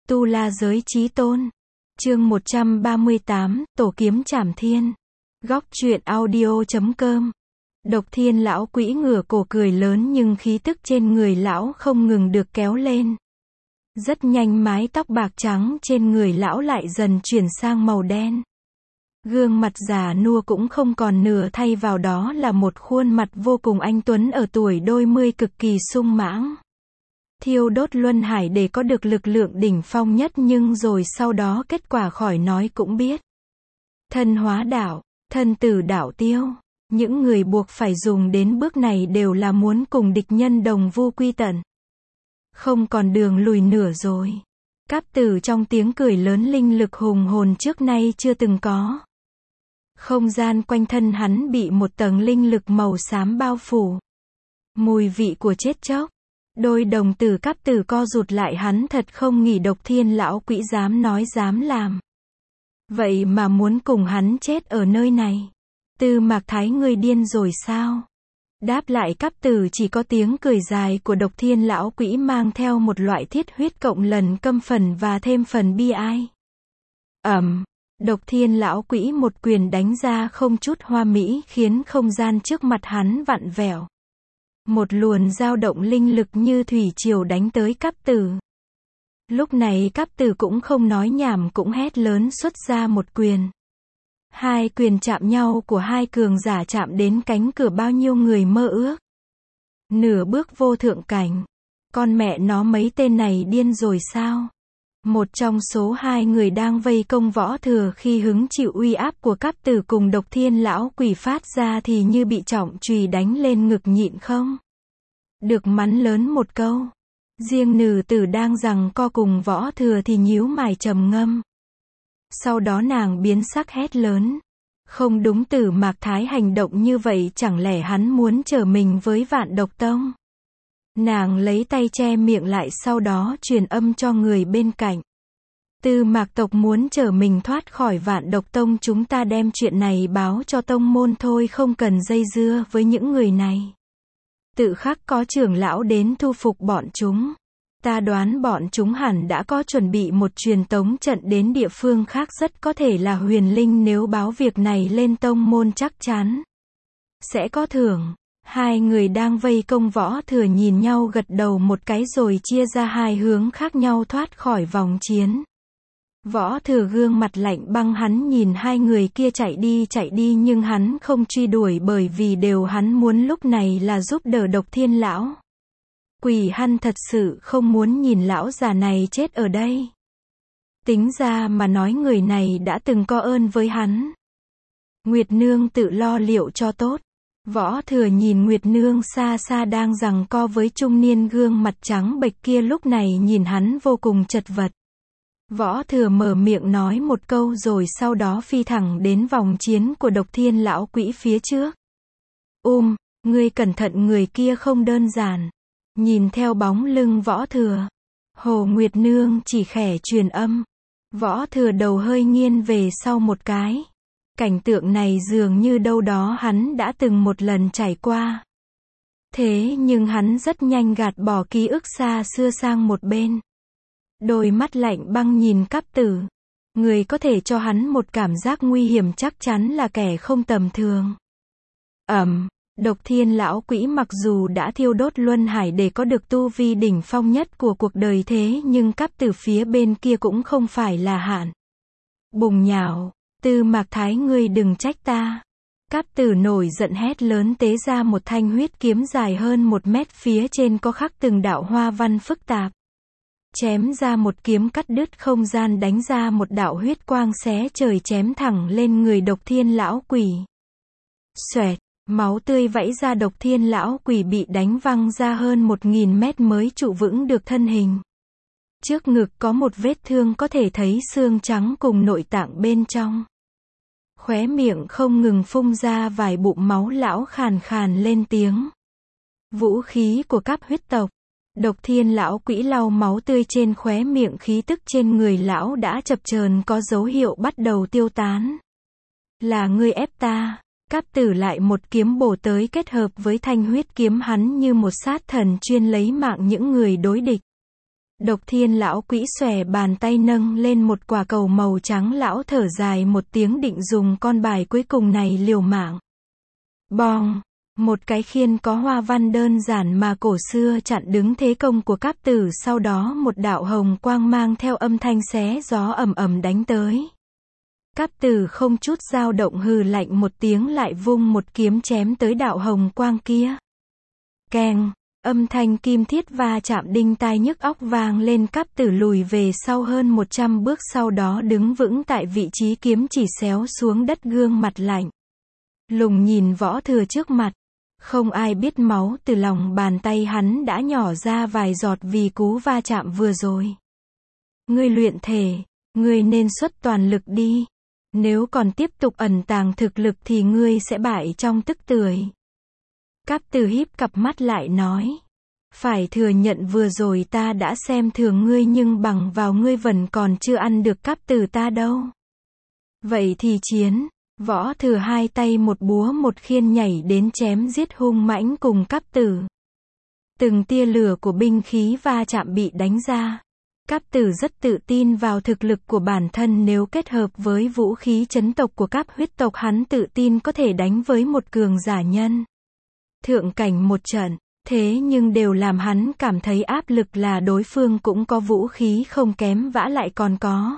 Tu La Giới Chí Tôn. Chương 138, Tổ Kiếm Trảm Thiên. Góc truyện audio.com. Độc Thiên lão quỹ ngửa cổ cười lớn nhưng khí tức trên người lão không ngừng được kéo lên. Rất nhanh mái tóc bạc trắng trên người lão lại dần chuyển sang màu đen. Gương mặt già nua cũng không còn nửa, thay vào đó là một khuôn mặt vô cùng anh tuấn ở tuổi đôi mươi cực kỳ sung mãn. Thiêu đốt luân hải để có được lực lượng đỉnh phong nhất, nhưng rồi sau đó kết quả khỏi nói cũng biết. Thân hóa đạo, thân tử đạo tiêu. Những người buộc phải dùng đến bước này đều là muốn cùng địch nhân đồng vu quy tận. Không còn đường lùi nửa rồi. Cáp Tử trong tiếng cười lớn linh lực hùng hồn trước nay chưa từng có. Không gian quanh thân hắn bị một tầng linh lực màu xám bao phủ. Mùi vị của chết chóc. Đôi đồng tử Cáp Tử co rụt lại, hắn thật không nghĩ Độc Thiên lão quỹ dám nói dám làm. Vậy mà muốn cùng hắn chết ở nơi này. Tư Mạc Thái, ngươi điên rồi sao? Đáp lại Cáp Tử chỉ có tiếng cười dài của Độc Thiên lão quỹ mang theo một loại thiết huyết cộng lần căm phần và thêm phần bi ai. Độc Thiên lão quỹ một quyền đánh ra không chút hoa mỹ, khiến không gian trước mặt hắn vặn vẹo. Một luồn dao động linh lực như thủy triều đánh tới Cáp Tử. Lúc này Cáp Tử cũng không nói nhảm, cũng hét lớn xuất ra một quyền. Hai quyền chạm nhau của hai cường giả chạm đến cánh cửa bao nhiêu người mơ ước. Nửa bước vô thượng cảnh. Con mẹ nó, mấy tên này điên rồi sao? Một trong số hai người đang vây công Võ Thừa khi hứng chịu uy áp của Cáp Tử cùng Độc Thiên lão quỷ phát ra thì như bị trọng chùy đánh lên ngực, nhịn không được mắng lớn một câu. Riêng nữ tử đang giằng co cùng Võ Thừa thì nhíu mày trầm ngâm. Sau đó nàng biến sắc hét lớn. Không đúng, Tử Mạc Thái hành động như vậy chẳng lẽ hắn muốn trở mình với Vạn Độc Tông? Nàng lấy tay che miệng lại, sau đó truyền âm cho người bên cạnh. Tư Mạc tộc muốn trở mình thoát khỏi Vạn Độc Tông, chúng ta đem chuyện này báo cho tông môn thôi, không cần dây dưa với những người này. Tự khắc có trưởng lão đến thu phục bọn chúng. Ta đoán bọn chúng hẳn đã có chuẩn bị một truyền tống trận đến địa phương khác, rất có thể là Huyền Linh, nếu báo việc này lên tông môn chắc chắn sẽ có thưởng. Hai người đang vây công Võ Thừa nhìn nhau gật đầu một cái rồi chia ra hai hướng khác nhau thoát khỏi vòng chiến. Võ Thừa gương mặt lạnh băng, hắn nhìn hai người kia chạy đi nhưng hắn không truy đuổi, bởi vì điều hắn muốn lúc này là giúp đỡ Độc Thiên lão quỷ. Hắn thật sự không muốn nhìn lão già này chết ở đây. Tính ra mà nói người này đã từng có ơn với hắn. Nguyệt Nương tự lo liệu cho tốt. Võ Thừa nhìn Nguyệt Nương xa xa đang giằng co với trung niên gương mặt trắng bệch kia, lúc này nhìn hắn vô cùng chật vật. Võ Thừa mở miệng nói một câu rồi sau đó phi thẳng đến vòng chiến của Độc Thiên lão quỹ phía trước. Ngươi cẩn thận, người kia không đơn giản. Nhìn theo bóng lưng Võ Thừa, Hồ Nguyệt Nương chỉ khẽ truyền âm. Võ Thừa đầu hơi nghiêng về sau một cái. Cảnh tượng này dường như đâu đó hắn đã từng một lần trải qua. Thế nhưng hắn rất nhanh gạt bỏ ký ức xa xưa sang một bên. Đôi mắt lạnh băng nhìn Cáp Tử. Người có thể cho hắn một cảm giác nguy hiểm chắc chắn là kẻ không tầm thường. Độc Thiên lão quỹ mặc dù đã thiêu đốt luân hải để có được tu vi đỉnh phong nhất của cuộc đời, thế nhưng Cáp Tử phía bên kia cũng không phải là hạn. Bùng nhào. Tư Mạc Thái, ngươi đừng trách ta. Cáp Tử nổi giận hét lớn, tế ra một thanh huyết kiếm dài hơn 1 mét, phía trên có khắc từng đạo hoa văn phức tạp. Chém ra một kiếm cắt đứt không gian, đánh ra một đạo huyết quang xé trời chém thẳng lên người Độc Thiên lão quỷ. Xoẹt, máu tươi vẫy ra, Độc Thiên lão quỷ bị đánh văng ra hơn 1000 mét mới trụ vững được thân hình. Trước ngực có một vết thương có thể thấy xương trắng cùng nội tạng bên trong. Khóe miệng không ngừng phun ra vài bụm máu, lão khàn khàn lên tiếng. Vũ khí của các huyết tộc. Độc Thiên lão quỹ lau máu tươi trên khóe miệng, khí tức trên người lão đã chập chờn có dấu hiệu bắt đầu tiêu tán. Là ngươi ép ta. Cáp Tử lại một kiếm bổ tới, kết hợp với thanh huyết kiếm hắn như một sát thần chuyên lấy mạng những người đối địch. Độc Thiên lão quỹ xòe bàn tay nâng lên một quả cầu màu trắng, lão thở dài một tiếng định dùng con bài cuối cùng này liều mạng. Bong! Một cái khiên có hoa văn đơn giản mà cổ xưa chặn đứng thế công của Cáp Tử, sau đó một đạo hồng quang mang theo âm thanh xé gió ầm ầm đánh tới. Cáp Tử không chút dao động hừ lạnh một tiếng, lại vung một kiếm chém tới đạo hồng quang kia. Keng! Âm thanh kim thiết va chạm đinh tai nhức óc vang lên, Cáp Tử lùi về sau hơn 100 bước, sau đó đứng vững tại vị trí, kiếm chỉ xéo xuống đất, gương mặt lạnh lùng nhìn Võ Thừa trước mặt. Không ai biết máu từ lòng bàn tay hắn đã nhỏ ra vài giọt vì cú va chạm vừa rồi. Ngươi luyện thể, ngươi nên xuất toàn lực đi. Nếu còn tiếp tục ẩn tàng thực lực thì ngươi sẽ bại trong tức tưởi. Cáp Tử híp cặp mắt lại nói. Phải thừa nhận vừa rồi ta đã xem thường ngươi, nhưng bằng vào ngươi vẫn còn chưa ăn được Cáp Tử ta đâu. Vậy thì chiến. Võ Thừa hai tay một búa một khiên nhảy đến chém giết hung mãnh cùng Cáp Tử. Từng tia lửa của binh khí va chạm bị đánh ra. Cáp Tử rất tự tin vào thực lực của bản thân, nếu kết hợp với vũ khí chấn tộc của các huyết tộc, hắn tự tin có thể đánh với một cường giả nhân thượng cảnh một trận. Thế nhưng đều làm hắn cảm thấy áp lực là đối phương cũng có vũ khí không kém, vả lại còn có.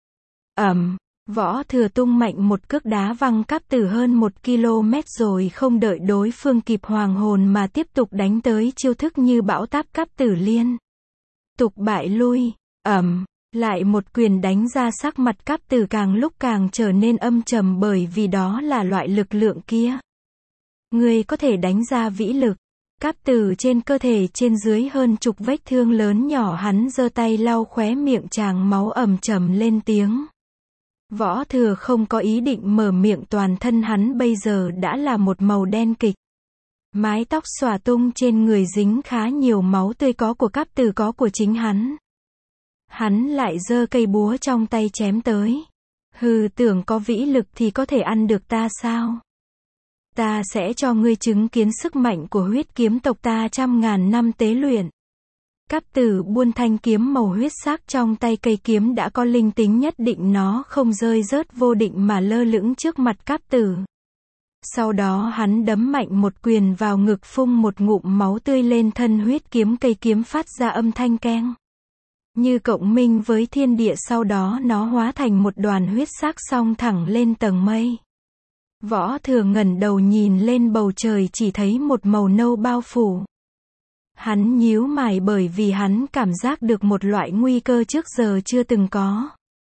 Võ Thừa tung mạnh một cước đá văng Cáp Tử hơn 1 km, rồi không đợi đối phương kịp hoàng hồn mà tiếp tục đánh tới, chiêu thức như bão táp, Cáp Tử liên tục bại lui. Lại một quyền đánh ra, sắc mặt Cáp Tử càng lúc càng trở nên âm trầm, bởi vì đó là loại lực lượng kia. Ngươi có thể đánh ra vĩ lực. Cáp Tử trên cơ thể trên dưới hơn chục vết thương lớn nhỏ, hắn giơ tay lau khóe miệng tràng máu, trầm lên tiếng. Võ Thừa không có ý định mở miệng, toàn thân hắn bây giờ đã là một màu đen kịch. Mái tóc xòa tung trên người dính khá nhiều máu tươi, có của Cáp Tử có của chính hắn. Hắn lại giơ cây búa trong tay chém tới. Hừ, tưởng có vĩ lực thì có thể ăn được ta sao? Ta sẽ cho ngươi chứng kiến sức mạnh của huyết kiếm tộc ta 100.000 năm tế luyện. Cáp Tử buôn thanh kiếm màu huyết sắc trong tay, cây kiếm đã có linh tính nhất định, nó không rơi rớt vô định mà lơ lửng trước mặt Cáp Tử. Sau đó hắn đấm mạnh một quyền vào ngực, phun một ngụm máu tươi lên thân huyết kiếm, cây kiếm phát ra âm thanh keng như cộng minh với thiên địa, sau đó nó hóa thành một đoàn huyết sắc xông thẳng lên tầng mây. Võ Thừa ngẩng đầu nhìn lên bầu trời, chỉ thấy một màu nâu bao phủ. Hắn nhíu mày bởi vì hắn cảm giác được một loại nguy cơ trước giờ chưa từng có.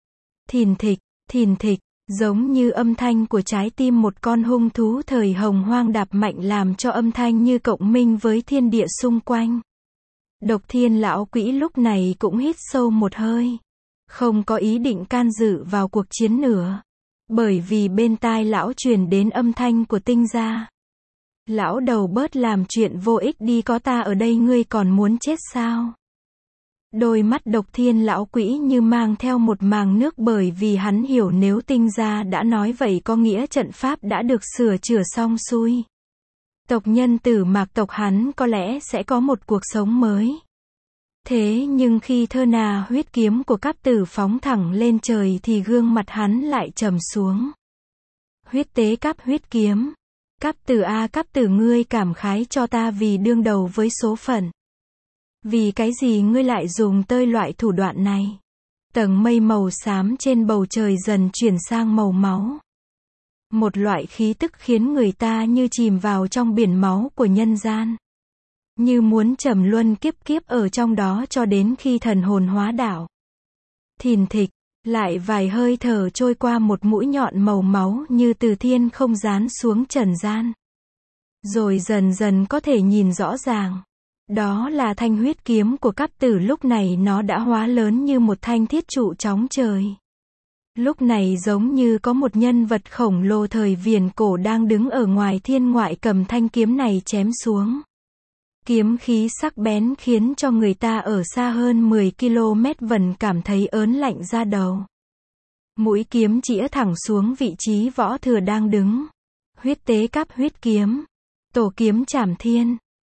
Thìn thịch, giống như âm thanh của trái tim một con hung thú thời hồng hoang đạp mạnh, làm cho âm thanh như cộng minh với thiên địa xung quanh. Độc Thiên lão quỹ lúc này cũng hít sâu một hơi. Không có ý định can dự vào cuộc chiến nữa. Bởi vì bên tai lão truyền đến âm thanh của Tinh gia. Lão đầu, bớt làm chuyện vô ích đi, có ta ở đây ngươi còn muốn chết sao? Đôi mắt Độc Thiên lão quỹ như mang theo một màng nước, bởi vì hắn hiểu nếu Tinh gia đã nói vậy có nghĩa trận pháp đã được sửa chữa xong xuôi. Tộc nhân Tử Mạc tộc hắn có lẽ sẽ có một cuộc sống mới. Thế nhưng khi thơ nà huyết kiếm của Cáp Tử phóng thẳng lên trời thì gương mặt hắn lại trầm xuống. Huyết tế cáp huyết kiếm. Cáp Tử a, Cáp Tử, ngươi cảm khái cho ta vì đương đầu với số phận. Vì cái gì ngươi lại dùng tới loại thủ đoạn này? Tầng mây màu xám trên bầu trời dần chuyển sang màu máu. Một loại khí tức khiến người ta như chìm vào trong biển máu của nhân gian. Như muốn trầm luân kiếp kiếp ở trong đó cho đến khi thần hồn hóa đạo. Thìn thịch, lại vài hơi thở trôi qua, một mũi nhọn màu máu như từ thiên không giáng xuống trần gian. Rồi dần dần có thể nhìn rõ ràng. Đó là thanh huyết kiếm của Cáp Tử, lúc này nó đã hóa lớn như một thanh thiết trụ chóng trời. Lúc này giống như có một nhân vật khổng lồ thời viễn cổ đang đứng ở ngoài thiên ngoại, cầm thanh kiếm này chém xuống. Kiếm khí sắc bén khiến cho người ta ở xa hơn 10 km vẫn cảm thấy ớn lạnh da đầu. Mũi kiếm chĩa thẳng xuống vị trí Võ Thừa đang đứng. Huyết tế cáp huyết kiếm. Tổ kiếm trảm thiên.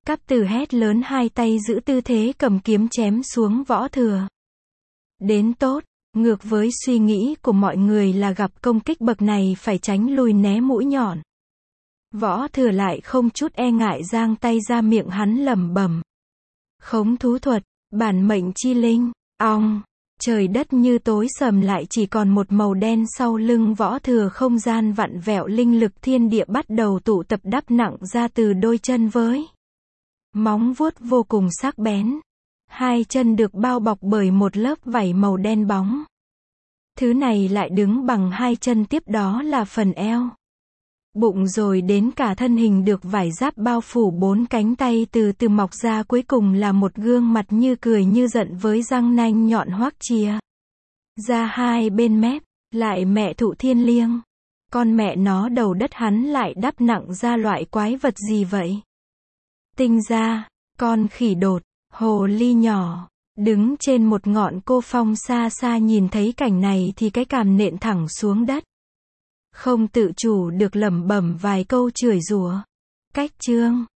Cáp Từ hét lớn, hai tay giữ tư thế cầm kiếm chém xuống Võ Thừa. Đến tốt, ngược với suy nghĩ của mọi người là gặp công kích bậc này phải tránh lui né mũi nhọn. Võ Thừa lại không chút e ngại giang tay ra, miệng hắn lẩm bẩm. Khống thú thuật, bản mệnh chi linh, ong. Trời đất như tối sầm lại, chỉ còn một màu đen sau lưng Võ Thừa, không gian vặn vẹo, linh lực thiên địa bắt đầu tụ tập đắp nặng ra từ đôi chân với móng vuốt vô cùng sắc bén. Hai chân được bao bọc bởi một lớp vảy màu đen bóng. Thứ này lại đứng bằng hai chân, tiếp đó là phần eo, bụng rồi đến cả thân hình được vải giáp bao phủ, bốn cánh tay từ từ mọc ra, cuối cùng là một gương mặt như cười như giận với răng nanh nhọn hoắt chìa ra hai bên mép. Lại mẹ Thụ Thiên Liêng, con mẹ nó, đầu đất hắn lại đắp nặng ra loại quái vật gì vậy? Tinh ra, con khỉ đột, hồ ly nhỏ, đứng trên một ngọn cô phong xa xa nhìn thấy cảnh này thì cái cằm nện thẳng xuống đất. Không tự chủ được lẩm bẩm vài câu chửi rủa. Cách chương